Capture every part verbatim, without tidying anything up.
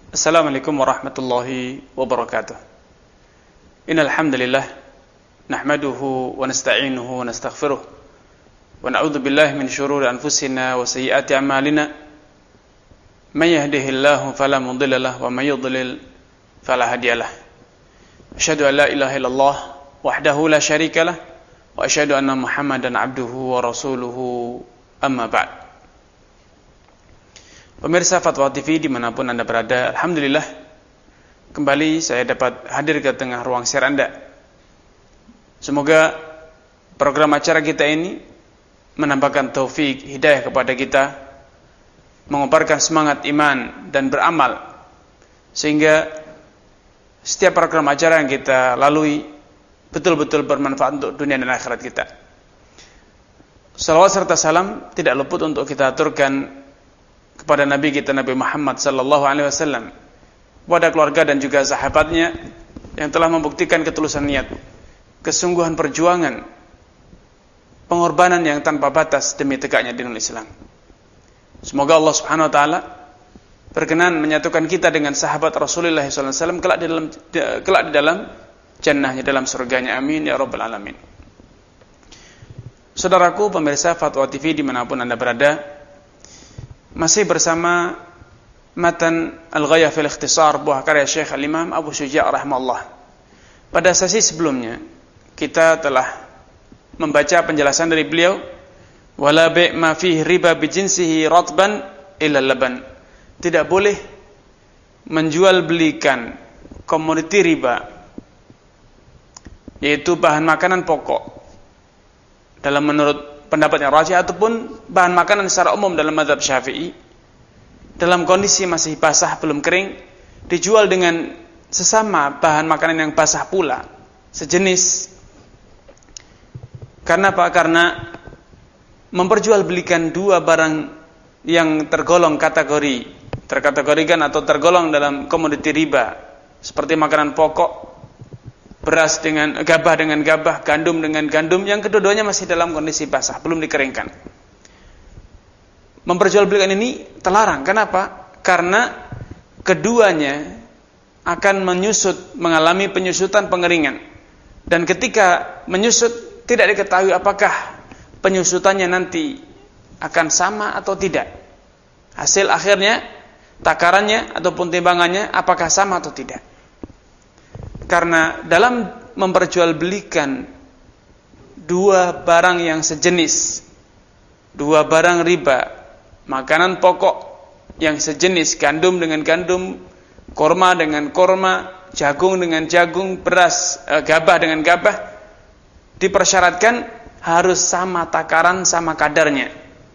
Assalamualaikum warahmatullahi wabarakatuh. Innal hamdalillah nahmaduhu wa nasta'inuhu wa nastaghfiruh wa na'udzu billahi min shururi anfusina wa sayyiati a'malina. May yahdihillahu fala mudilla lahu wa may yudlil fala hadiyalah. Asyhadu an la ilaha illallah wahdahu la syarika lah wa asyhadu anna Muhammadan abduhu wa rasuluhu, amma ba'd. Pemirsa Fatwa T V dimanapun Anda berada, alhamdulillah kembali saya dapat hadir ke tengah ruang share Anda. Semoga program acara kita ini menambahkan taufik hidayah kepada kita, mengobarkan semangat iman dan beramal, sehingga setiap program acara yang kita lalui betul-betul bermanfaat untuk dunia dan akhirat kita. Salawat serta salam tidak luput untuk kita aturkan kepada Nabi kita Nabi Muhammad sallallahu alaihi wasallam, kepada keluarga dan juga sahabatnya yang telah membuktikan ketulusan niat, kesungguhan perjuangan, pengorbanan yang tanpa batas demi tegaknya dinul Islam. Semoga Allah Subhanahu wa taala berkenan menyatukan kita dengan sahabat Rasulullah sallallahu alaihi wasallam kelak di dalam kelak di dalam jannahnya, dalam surganya. Amin ya rabbal alamin. Saudaraku pemirsa Fatwa T V dimanapun Anda berada, masih bersama Matan Al-Ghayah fil Ikhtisar, buah karya Syekh Al-Imam Abu Syuja' rahimahullah. Pada sesi sebelumnya kita telah membaca penjelasan dari beliau, wala bi' ma fihi riba bi jinsihi ratban illa laban. Tidak boleh menjual belikan komoditi riba, yaitu bahan makanan pokok dalam menurut pendapat yang rajih, ataupun bahan makanan secara umum dalam mazhab Syafi'i, dalam kondisi masih basah belum kering, dijual dengan sesama bahan makanan yang basah pula, sejenis. Karena apa? Karena memperjualbelikan dua barang yang tergolong kategori terkategorikan atau tergolong dalam komoditi riba, seperti makanan pokok, beras dengan gabah dengan gabah, gandum dengan gandum, yang kedua-duanya masih dalam kondisi basah, belum dikeringkan. Memperjualbelikan ini terlarang. Kenapa? Karena keduanya akan menyusut, mengalami penyusutan, pengeringan. Dan ketika menyusut, tidak diketahui apakah penyusutannya nanti akan sama atau tidak. Hasil akhirnya, takarannya ataupun timbangannya apakah sama atau tidak. Karena dalam memperjualbelikan dua barang yang sejenis, dua barang riba, makanan pokok yang sejenis, gandum dengan gandum, korma dengan korma, jagung dengan jagung, beras, eh, gabah dengan gabah, dipersyaratkan harus sama takaran, sama kadarnya.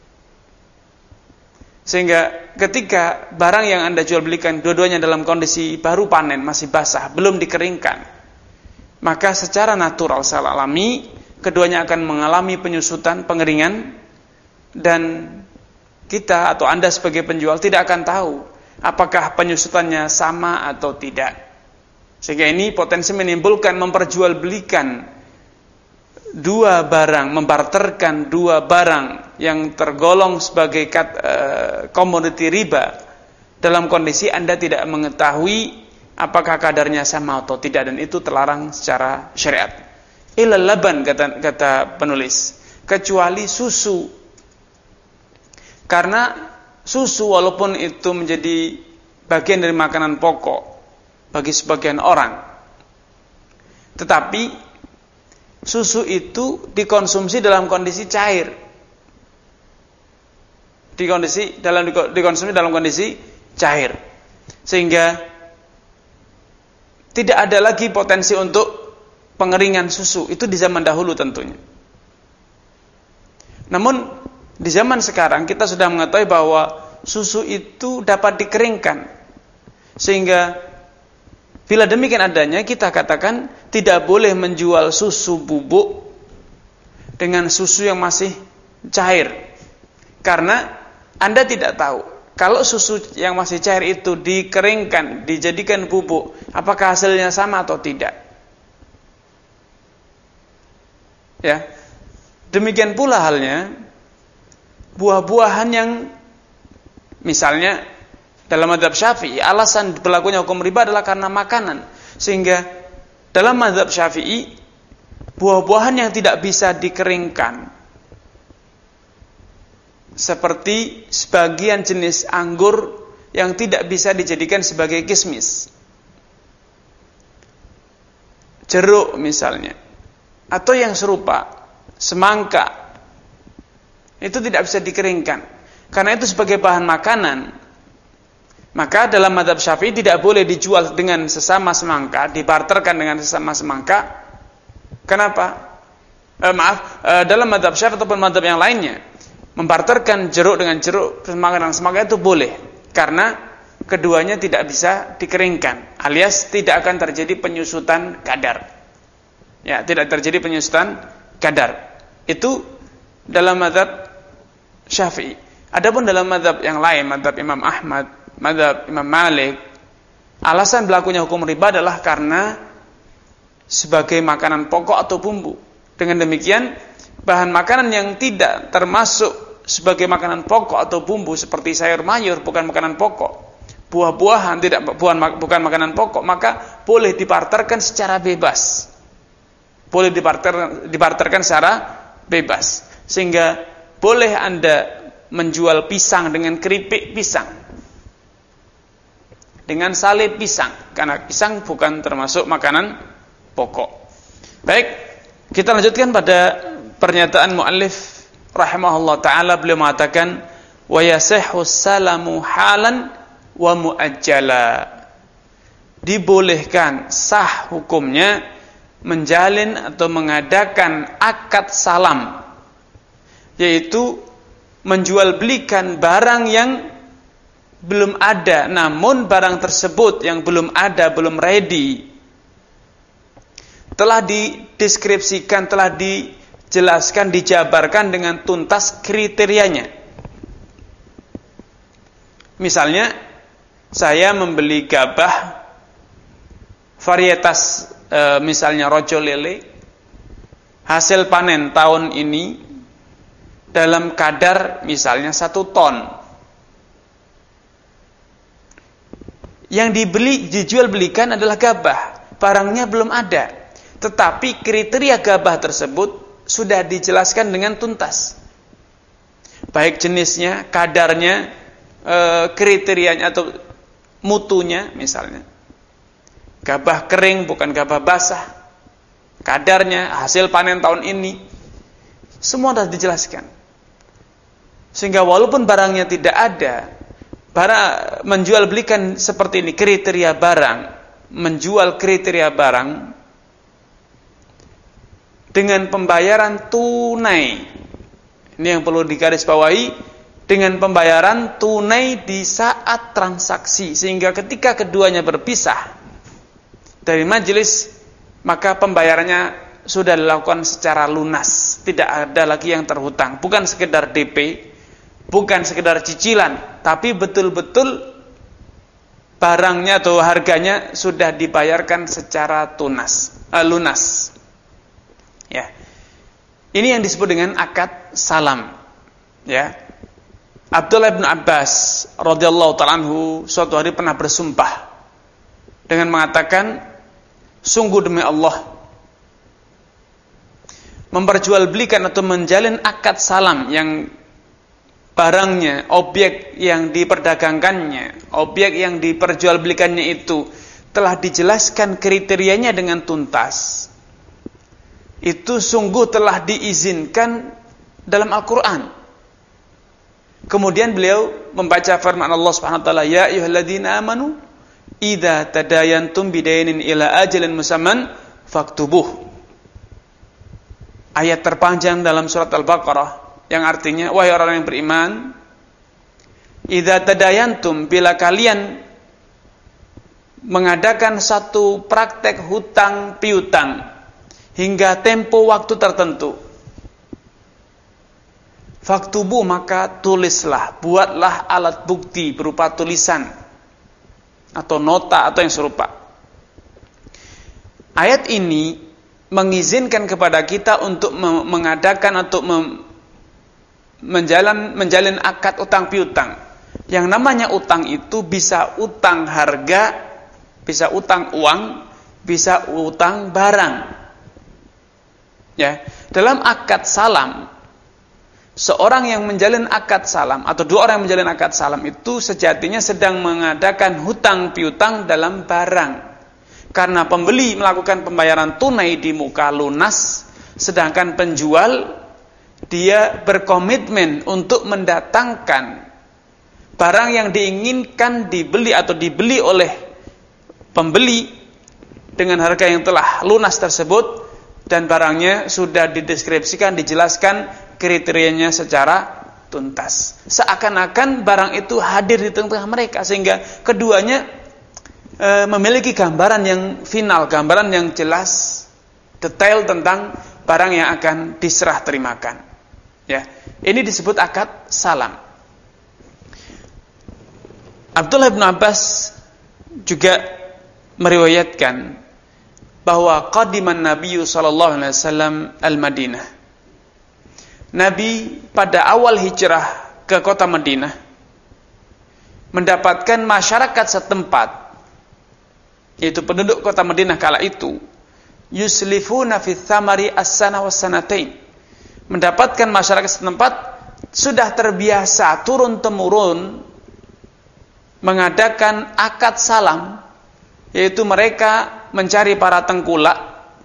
Sehingga ketika barang yang Anda jual belikan dua-duanya dalam kondisi baru panen, masih basah, belum dikeringkan, maka secara natural, secara alami, keduanya akan mengalami penyusutan, pengeringan, dan kita atau Anda sebagai penjual tidak akan tahu apakah penyusutannya sama atau tidak. Sehingga ini potensi menimbulkan memperjualbelikan dua barang, membarterkan dua barang yang tergolong sebagai komoditi riba dalam kondisi Anda tidak mengetahui apakah kadarnya sama atau tidak, dan itu terlarang secara syariat. Ilal laban, kata, kata penulis, kecuali susu. Karena susu walaupun itu menjadi bagian dari makanan pokok bagi sebagian orang, tetapi susu itu dikonsumsi dalam kondisi cair, dikondisi dalam dikonsumsi dalam kondisi cair, sehingga tidak ada lagi potensi untuk pengeringan susu. Itu di zaman dahulu tentunya. Namun di zaman sekarang kita sudah mengetahui bahwa susu itu dapat dikeringkan, sehingga bila demikian adanya, kita katakan tidak boleh menjual susu bubuk dengan susu yang masih cair. Karena Anda tidak tahu, kalau susu yang masih cair itu dikeringkan, dijadikan bubuk, apakah hasilnya sama atau tidak. Ya. Demikian pula halnya buah-buahan yang misalnya Dalam mazhab Syafi'i, alasan berlakunya hukum riba adalah karena makanan. Sehingga dalam mazhab Syafi'i, buah-buahan yang tidak bisa dikeringkan, seperti sebagian jenis anggur yang tidak bisa dijadikan sebagai kismis, jeruk misalnya, atau yang serupa, semangka, itu tidak bisa dikeringkan. Karena itu sebagai bahan makanan, maka dalam mazhab Syafi'i tidak boleh dijual dengan sesama semangka, dibarterkan dengan sesama semangka. Kenapa? Eh, maaf, eh, dalam mazhab Syafi'i ataupun mazhab yang lainnya, membarterkan jeruk dengan jeruk, semangka dengan semangka itu boleh, karena keduanya tidak bisa dikeringkan, alias tidak akan terjadi penyusutan kadar. Ya, tidak terjadi penyusutan kadar. Itu dalam mazhab Syafi'i. Adapun dalam mazhab yang lain, mazhab Imam Ahmad, mazhab Imam Malik, alasan berlakunya hukum riba adalah karena sebagai makanan pokok atau bumbu. Dengan demikian, bahan makanan yang tidak termasuk sebagai makanan pokok atau bumbu seperti sayur mayur bukan makanan pokok, buah-buahan tidak bukan bukan makanan pokok, maka boleh dibarterkan secara bebas. Boleh dibarter dibarterkan secara bebas. Sehingga boleh Anda menjual pisang dengan keripik pisang, dengan salib pisang, karena pisang bukan termasuk makanan pokok. Baik, kita lanjutkan pada pernyataan muallif rahimahullah ta'ala. Beliau mengatakan, wa yasihhu salamu halan wa muajjala. Dibolehkan, sah hukumnya menjalin atau mengadakan akad salam, yaitu menjual belikan barang yang belum ada, namun barang tersebut yang belum ada, belum ready, telah dideskripsikan, telah dijelaskan, dijabarkan dengan tuntas kriterianya. Misalnya, saya membeli gabah varietas e, misalnya rojo lele, hasil panen tahun ini dalam kadar misalnya satu ton. Yang dibeli, dijual belikan adalah gabah, barangnya belum ada, tetapi kriteria gabah tersebut sudah dijelaskan dengan tuntas, baik jenisnya, kadarnya, e, kriterianya atau mutunya. Misalnya gabah kering bukan gabah basah, kadarnya, hasil panen tahun ini, semua sudah dijelaskan. Sehingga walaupun barangnya tidak ada, para menjual belikan seperti ini, kriteria barang, menjual kriteria barang dengan pembayaran tunai. Ini yang perlu digarisbawahi, dengan pembayaran tunai di saat transaksi, sehingga ketika keduanya berpisah dari majelis, maka pembayarannya sudah dilakukan secara lunas, tidak ada lagi yang terhutang, bukan sekedar D P, bukan sekedar cicilan, tapi betul-betul barangnya atau harganya sudah dibayarkan secara tunas, uh, lunas. Ya, ini yang disebut dengan akad salam. Ya, Abdullah bin Abbas radhiyallahu ta'ala anhu suatu hari pernah bersumpah dengan mengatakan, sungguh demi Allah, memperjualbelikan atau menjalin akad salam yang barangnya, objek yang diperdagangkannya, objek yang diperjualbelikannya itu telah dijelaskan kriterianya dengan tuntas, itu sungguh telah diizinkan dalam Al-Quran. Kemudian beliau membaca firman Allah Subhanahu wa taala, ya ayyuhalladzina amanu idza tadayantum bidainin ila ajalin musamman faktubuh. Ayat terpanjang dalam surat Al-Baqarah yang artinya, wahai orang yang beriman, idza tadayantum, bila kalian mengadakan satu praktek hutang piutang hingga tempo waktu tertentu, faktubu, maka tulislah, buatlah alat bukti berupa tulisan atau nota atau yang serupa. Ayat ini mengizinkan kepada kita untuk mengadakan atau menjalin menjalin akad utang piutang Yang namanya utang itu bisa utang harga, bisa utang uang, bisa utang barang. Ya, dalam akad salam, seorang yang menjalin akad salam atau dua orang yang menjalin akad salam itu sejatinya sedang mengadakan hutang piutang dalam barang. Karena pembeli melakukan pembayaran tunai di muka lunas, sedangkan penjual dia berkomitmen untuk mendatangkan barang yang diinginkan dibeli atau dibeli oleh pembeli dengan harga yang telah lunas tersebut, dan barangnya sudah dideskripsikan, dijelaskan kriterianya secara tuntas. Seakan-akan barang itu hadir di tengah-tengah mereka, sehingga keduanya e, memiliki gambaran yang final, gambaran yang jelas, detail tentang barang yang akan diserah terimakan. Ya, ini disebut akad salam. Abdullah bin Abbas juga meriwayatkan bahwa qadiman Nabi sallallahu alaihi wasallam al-Madinah. Nabi pada awal hijrah ke kota Madinah mendapatkan masyarakat setempat, yaitu penduduk kota Madinah kala itu, yuslifuna fi thamari as-sana was-sanatain. Mendapatkan masyarakat setempat sudah terbiasa turun-temurun mengadakan akad salam, yaitu mereka mencari para tengkulak,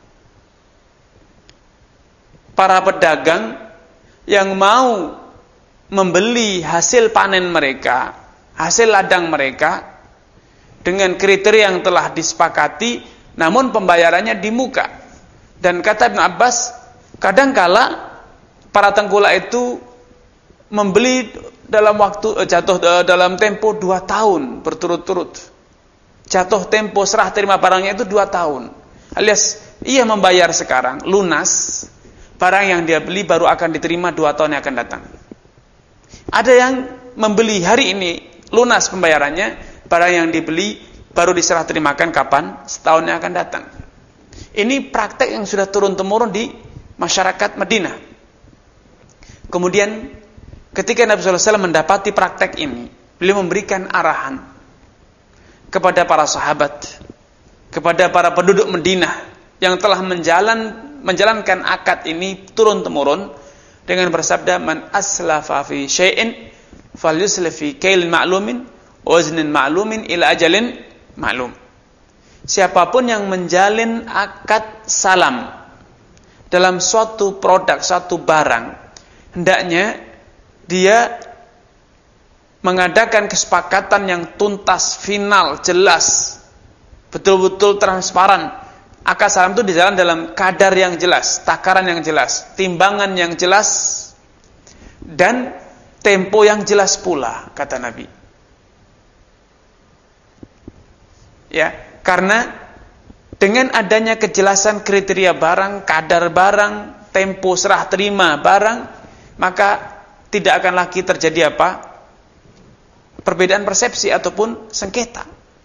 para pedagang yang mau membeli hasil panen mereka, hasil ladang mereka dengan kriteria yang telah disepakati, namun pembayarannya di muka. Dan kata Ibn Abbas, kadangkala para tengkulak itu membeli dalam waktu jatuh dalam tempo dua tahun berturut-turut. Jatuh tempo serah terima barangnya itu dua tahun. Alias ia membayar sekarang lunas, barang yang dia beli baru akan diterima dua tahun yang akan datang. Ada yang membeli hari ini lunas pembayarannya, barang yang dibeli baru diserah terimakan kapan? Setahun yang akan datang. Ini praktek yang sudah turun-temurun di masyarakat Madinah. Kemudian ketika Nabi shallallahu alaihi wasallam mendapati praktek ini, beliau memberikan arahan kepada para sahabat, kepada para penduduk Madinah yang telah menjalan, menjalankan akad ini turun-temurun dengan bersabda, man aslafa fi syai'in falyuslif fi kailin ma'lumin waznin ma'lumin ila ajalin ma'lum. Siapapun yang menjalin akad salam dalam suatu produk, suatu barang, hendaknya dia mengadakan kesepakatan yang tuntas, final, jelas, betul-betul transparan. Akad salam itu dijalan dalam kadar yang jelas, takaran yang jelas, timbangan yang jelas, dan tempo yang jelas pula, kata Nabi. Ya, karena dengan adanya kejelasan kriteria barang, kadar barang, tempo serah terima barang, maka tidak akan lagi terjadi apa? Perbedaan persepsi ataupun sengketa.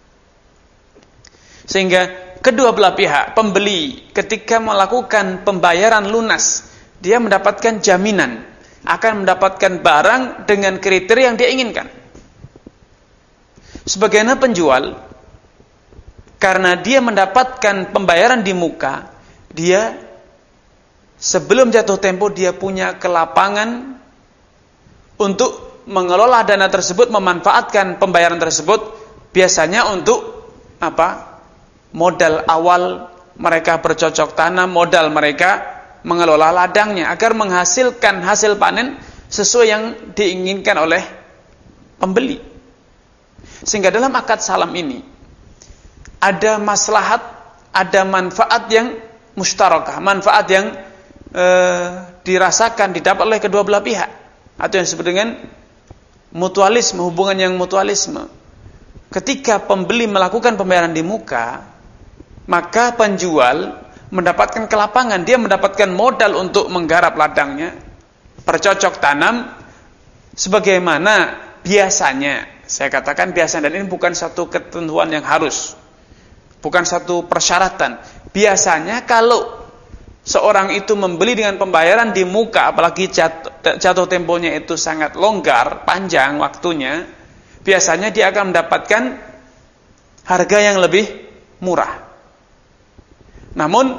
Sehingga kedua belah pihak, pembeli ketika melakukan pembayaran lunas, dia mendapatkan jaminan akan mendapatkan barang dengan kriteria yang dia inginkan. Sebagaimana penjual, karena dia mendapatkan pembayaran di muka, dia sebelum jatuh tempo dia punya kelapangan untuk mengelola dana tersebut, memanfaatkan pembayaran tersebut, biasanya untuk apa? Modal awal mereka bercocok tanam, modal mereka mengelola ladangnya agar menghasilkan hasil panen sesuai yang diinginkan oleh pembeli. Sehingga dalam akad salam ini ada maslahat, ada manfaat yang mustarakah, manfaat yang e, dirasakan, didapat oleh kedua belah pihak, atau yang disebut dengan mutualisme, hubungan yang mutualisme. Ketika pembeli melakukan pembayaran di muka, maka penjual mendapatkan kelapangan, dia mendapatkan modal untuk menggarap ladangnya, bercocok tanam, sebagaimana biasanya. Saya katakan biasa, dan ini bukan satu ketentuan yang harus, bukan satu persyaratan. Biasanya kalau seorang itu membeli dengan pembayaran di muka, apalagi jatuh, jatuh temponya itu sangat longgar, panjang waktunya, biasanya dia akan mendapatkan harga yang lebih murah. Namun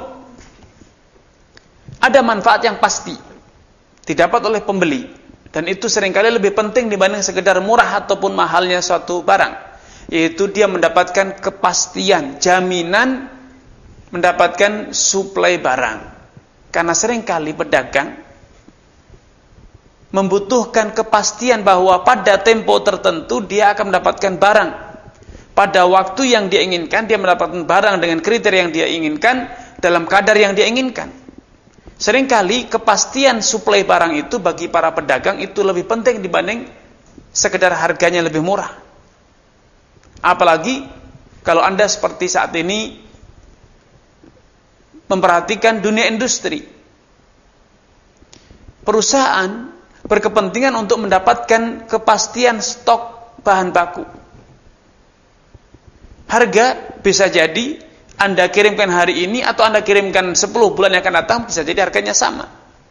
ada manfaat yang pasti didapat oleh pembeli, dan itu seringkali lebih penting dibanding sekedar murah ataupun mahalnya suatu barang, yaitu dia mendapatkan kepastian, jaminan mendapatkan suplai barang. Karena seringkali pedagang membutuhkan kepastian bahwa pada tempo tertentu dia akan mendapatkan barang. Pada waktu yang dia inginkan, dia mendapatkan barang dengan kriteria yang dia inginkan, dalam kadar yang dia inginkan. Seringkali kepastian suplai barang itu bagi para pedagang itu lebih penting dibanding sekedar harganya lebih murah. Apalagi kalau Anda seperti saat ini memperhatikan dunia industri. Perusahaan berkepentingan untuk mendapatkan kepastian stok bahan baku. Harga bisa jadi Anda kirimkan hari ini atau Anda kirimkan sepuluh bulan yang akan datang, bisa jadi harganya sama.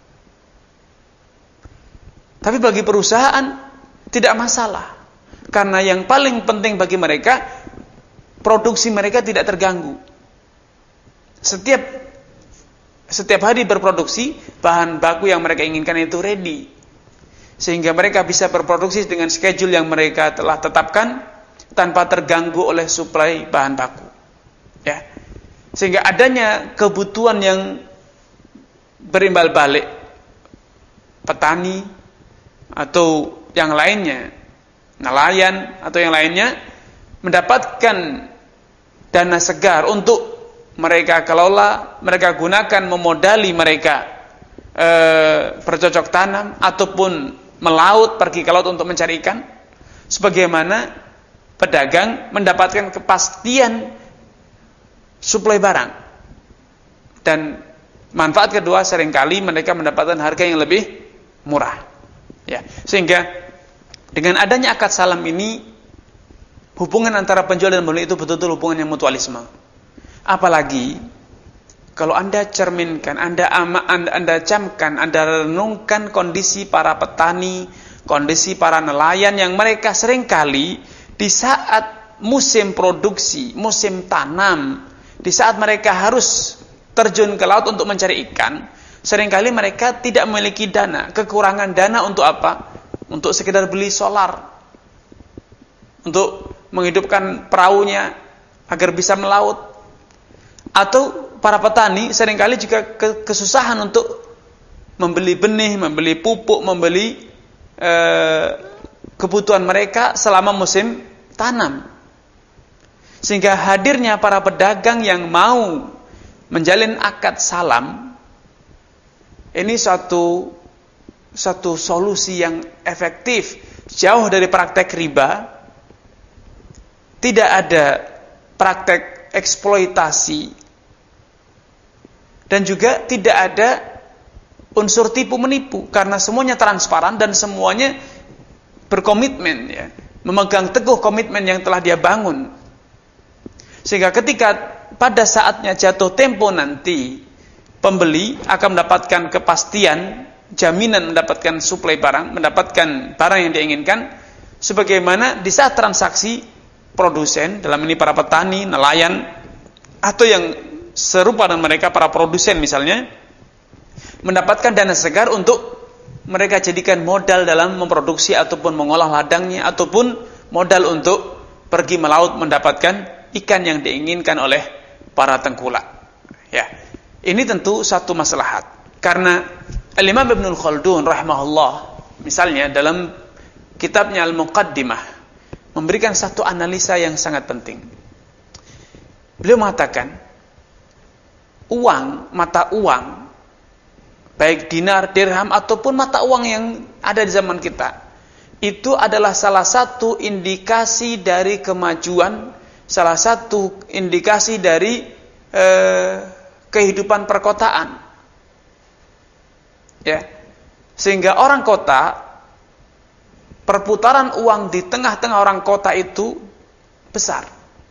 Tapi bagi perusahaan tidak masalah, karena yang paling penting bagi mereka, produksi mereka tidak terganggu. Setiap setiap hari berproduksi, bahan baku yang mereka inginkan itu ready, sehingga mereka bisa berproduksi dengan schedule yang mereka telah tetapkan, tanpa terganggu oleh suplai bahan baku. Ya. Sehingga adanya kebutuhan yang berimbal balik, petani atau yang lainnya, nelayan atau yang lainnya, mendapatkan dana segar untuk mereka kelola, mereka gunakan memodali mereka e, bercocok tanam ataupun melaut, pergi ke laut untuk mencari ikan, sebagaimana pedagang mendapatkan kepastian suplai barang. Dan manfaat kedua, seringkali mereka mendapatkan harga yang lebih murah. Ya, sehingga dengan adanya akad salam ini, hubungan antara penjual dan pembeli itu betul-betul hubungan yang mutualisme. Apalagi kalau Anda cerminkan, Anda ama, Anda, anda camkan, Anda renungkan kondisi para petani, kondisi para nelayan yang mereka seringkali di saat musim produksi, musim tanam, di saat mereka harus terjun ke laut untuk mencari ikan, seringkali mereka tidak memiliki dana, kekurangan dana untuk apa? Untuk sekedar beli solar, untuk menghidupkan perahunya agar bisa melaut. Atau para petani seringkali juga kesusahan untuk membeli benih, membeli pupuk, membeli eh, kebutuhan mereka selama musim tanam. Sehingga hadirnya para pedagang yang mau menjalin akad salam, ini suatu satu solusi yang efektif, jauh dari praktek riba. Tidak ada praktek eksploitasi, dan juga tidak ada unsur tipu menipu, karena semuanya transparan dan semuanya berkomitmen, ya, memegang teguh komitmen yang telah dia bangun. Sehingga ketika pada saatnya jatuh tempo nanti, pembeli akan mendapatkan kepastian, jaminan mendapatkan suplai barang, mendapatkan barang yang diinginkan, sebagaimana di saat transaksi produsen, dalam ini para petani, nelayan, atau yang serupa dengan mereka, para produsen misalnya, mendapatkan dana segar untuk mereka jadikan modal dalam memproduksi ataupun mengolah ladangnya, ataupun modal untuk pergi melaut mendapatkan ikan yang diinginkan oleh para tengkulak. Ya, ini tentu satu maslahat, karena Al-Imam Ibnul Khaldun rahimahullah misalnya dalam kitabnya Al-Muqaddimah memberikan satu analisa yang sangat penting. Beliau mengatakan, uang, mata uang, baik dinar, dirham, ataupun mata uang yang ada di zaman kita, itu adalah salah satu indikasi dari kemajuan, salah satu indikasi dari eh, kehidupan perkotaan. Ya, sehingga orang kota, perputaran uang di tengah-tengah orang kota itu besar,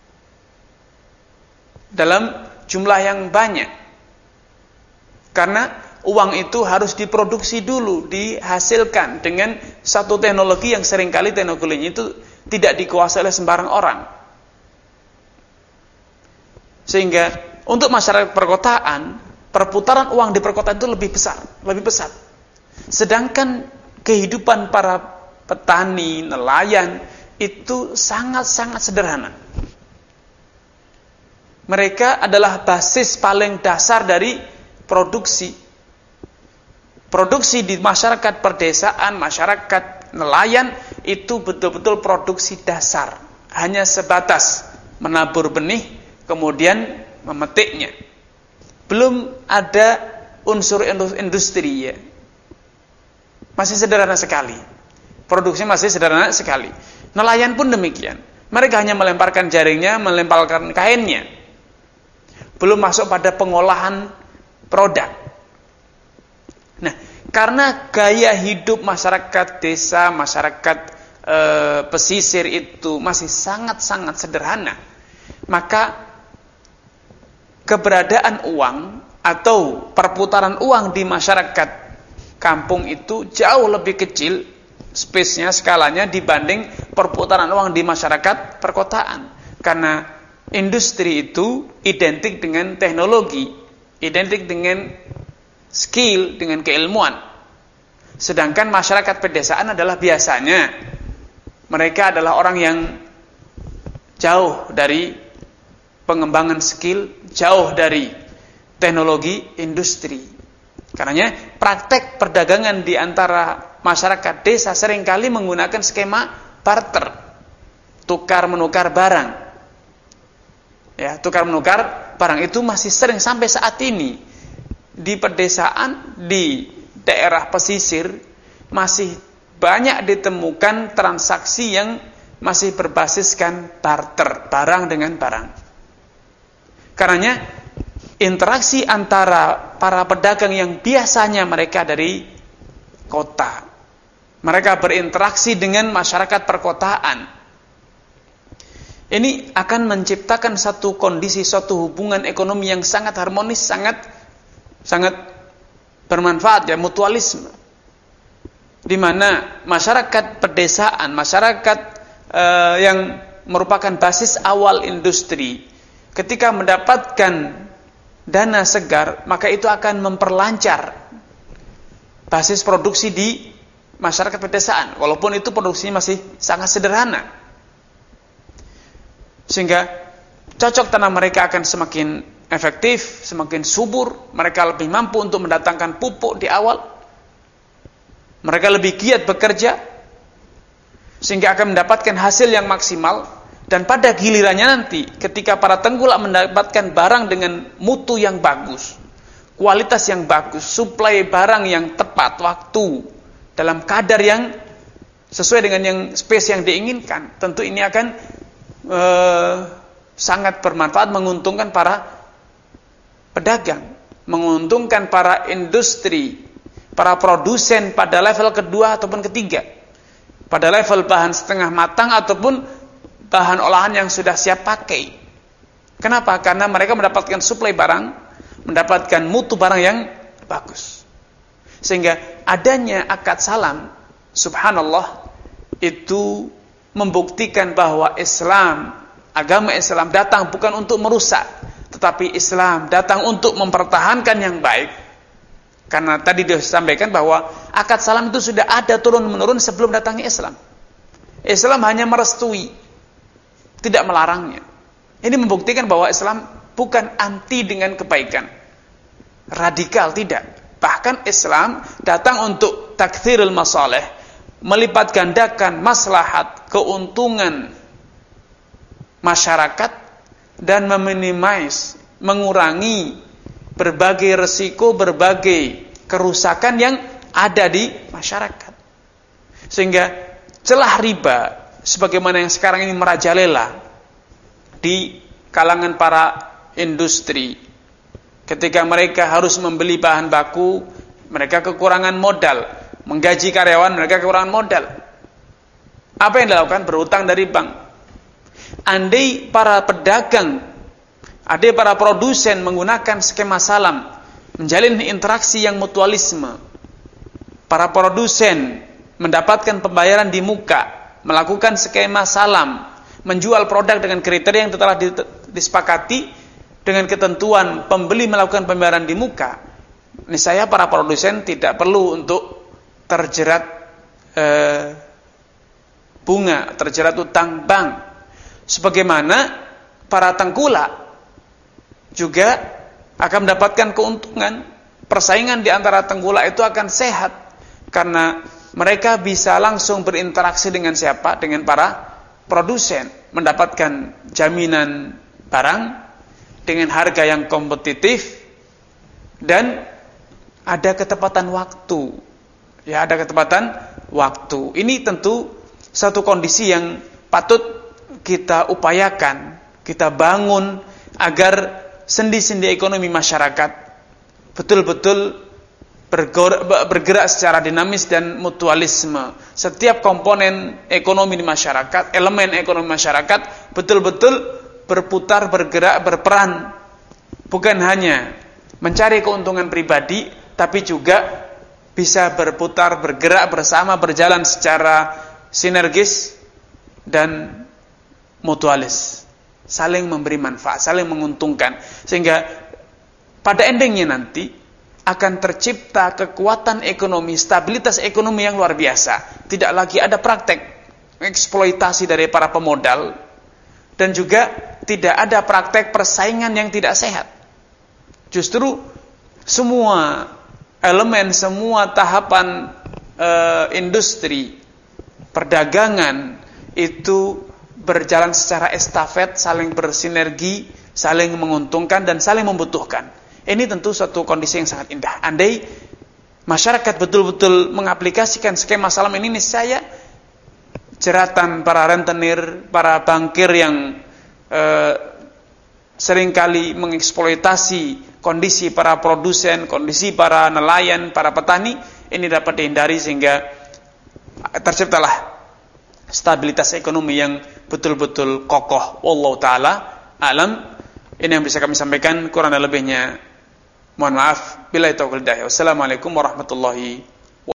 dalam jumlah yang banyak, karena uang itu harus diproduksi dulu, dihasilkan dengan satu teknologi yang seringkali teknologinya itu tidak dikuasai oleh sembarang orang. Sehingga untuk masyarakat perkotaan, perputaran uang di perkotaan itu lebih besar, lebih besar. Sedangkan kehidupan para petani, nelayan itu sangat-sangat sederhana. Mereka adalah basis paling dasar dari produksi. Produksi di masyarakat perdesaan, masyarakat nelayan itu betul-betul produksi dasar. Hanya sebatas menabur benih, kemudian memetiknya. Belum ada unsur industri ya. Masih sederhana sekali. Produksinya masih sederhana sekali. Nelayan pun demikian. Mereka hanya melemparkan jaringnya, melemparkan kainnya. Belum masuk pada pengolahan produk. Nah, karena gaya hidup masyarakat desa, masyarakat e, pesisir itu masih sangat-sangat sederhana, maka keberadaan uang atau perputaran uang di masyarakat kampung itu jauh lebih kecil space-nya, skalanya dibanding perputaran uang di masyarakat perkotaan. Karena industri itu identik dengan teknologi, identik dengan skill, dengan keilmuan. Sedangkan masyarakat pedesaan adalah biasanya mereka adalah orang yang jauh dari pengembangan skill, jauh dari teknologi industri. Karenanya praktek perdagangan di antara masyarakat desa seringkali menggunakan skema barter, tukar menukar barang. Ya, tukar menukar barang itu masih sering sampai saat ini di pedesaan, di daerah pesisir masih banyak ditemukan transaksi yang masih berbasiskan barter, barang dengan barang. Karenanya interaksi antara para pedagang yang biasanya mereka dari kota, mereka berinteraksi dengan masyarakat perkotaan, ini akan menciptakan satu kondisi, suatu hubungan ekonomi yang sangat harmonis, sangat sangat bermanfaat ya, mutualisme. Di mana masyarakat pedesaan, masyarakat eh, yang merupakan basis awal industri, ketika mendapatkan dana segar, maka itu akan memperlancar basis produksi di masyarakat pedesaan, walaupun itu produksinya masih sangat sederhana. Sehingga cocok tanam mereka akan semakin efektif, semakin subur, mereka lebih mampu untuk mendatangkan pupuk di awal, mereka lebih giat bekerja, sehingga akan mendapatkan hasil yang maksimal. Dan pada gilirannya nanti, ketika para tengkulak mendapatkan barang dengan mutu yang bagus, kualitas yang bagus, suplai barang yang tepat waktu, dalam kadar yang sesuai dengan yang space yang diinginkan, tentu ini akan Eh, sangat bermanfaat, menguntungkan para pedagang, menguntungkan para industri, para produsen pada level kedua ataupun ketiga, pada level bahan setengah matang ataupun bahan olahan yang sudah siap pakai. Kenapa? Karena mereka mendapatkan suplai barang, mendapatkan mutu barang yang bagus. Sehingga adanya akad salam, subhanallah, itu membuktikan bahwa Islam, agama Islam datang bukan untuk merusak, tetapi Islam datang untuk mempertahankan yang baik. Karena tadi disampaikan bahwa akad salam itu sudah ada turun-menurun sebelum datangnya Islam. Islam hanya merestui, tidak melarangnya. Ini membuktikan bahwa Islam bukan anti dengan kebaikan, radikal, tidak. Bahkan Islam datang untuk takthirul masalih, melipat gandakan maslahat, keuntungan masyarakat, dan meminimais, mengurangi berbagai resiko, berbagai kerusakan yang ada di masyarakat. Sehingga celah riba, sebagaimana yang sekarang ini merajalela di kalangan para industri, ketika mereka harus membeli bahan baku, mereka kekurangan modal, menggaji karyawan, mereka kekurangan modal. Apa yang dilakukan? Berutang dari bank. Andai para pedagang, andai para produsen menggunakan skema salam, menjalin interaksi yang mutualisme, para produsen mendapatkan pembayaran di muka, melakukan skema salam, menjual produk dengan kriteria yang telah disepakati dengan ketentuan pembeli melakukan pembayaran di muka, niscaya para produsen tidak perlu untuk terjerat eh, bunga, terjerat utang bank. Sebagaimana para tengkulak juga akan mendapatkan keuntungan. Persaingan di antara tengkulak itu akan sehat karena mereka bisa langsung berinteraksi dengan siapa? Dengan para produsen, mendapatkan jaminan barang dengan harga yang kompetitif dan ada ketepatan waktu. Ya, ada ketepatan waktu. Ini tentu satu kondisi yang patut kita upayakan, kita bangun agar sendi-sendi ekonomi masyarakat betul-betul bergerak secara dinamis dan mutualisme. Setiap komponen ekonomi di masyarakat, elemen ekonomi masyarakat betul-betul berputar, bergerak, berperan. Bukan hanya mencari keuntungan pribadi, tapi juga bisa berputar, bergerak bersama, berjalan secara sinergis dan mutualis. Saling memberi manfaat, saling menguntungkan. Sehingga pada endingnya nanti akan tercipta kekuatan ekonomi, stabilitas ekonomi yang luar biasa. Tidak lagi ada praktek eksploitasi dari para pemodal dan juga tidak ada praktek persaingan yang tidak sehat. Justru semua elemen, semua tahapan e, industri, perdagangan itu berjalan secara estafet, saling bersinergi, saling menguntungkan dan saling membutuhkan. Ini tentu suatu kondisi yang sangat indah. Andai masyarakat betul-betul mengaplikasikan skema salam ini, niscaya jeratan para rentenir, para bankir yang eh, seringkali mengeksploitasi kondisi para produsen, kondisi para nelayan, para petani, ini dapat dihindari sehingga terciptalah stabilitas ekonomi yang betul-betul kokoh. Wallahu ta'ala alam. Ini yang bisa kami sampaikan, kurang dan lebihnya mohon maaf. Billahi taufiq wal hidayah. Wassalamualaikum warahmatullahi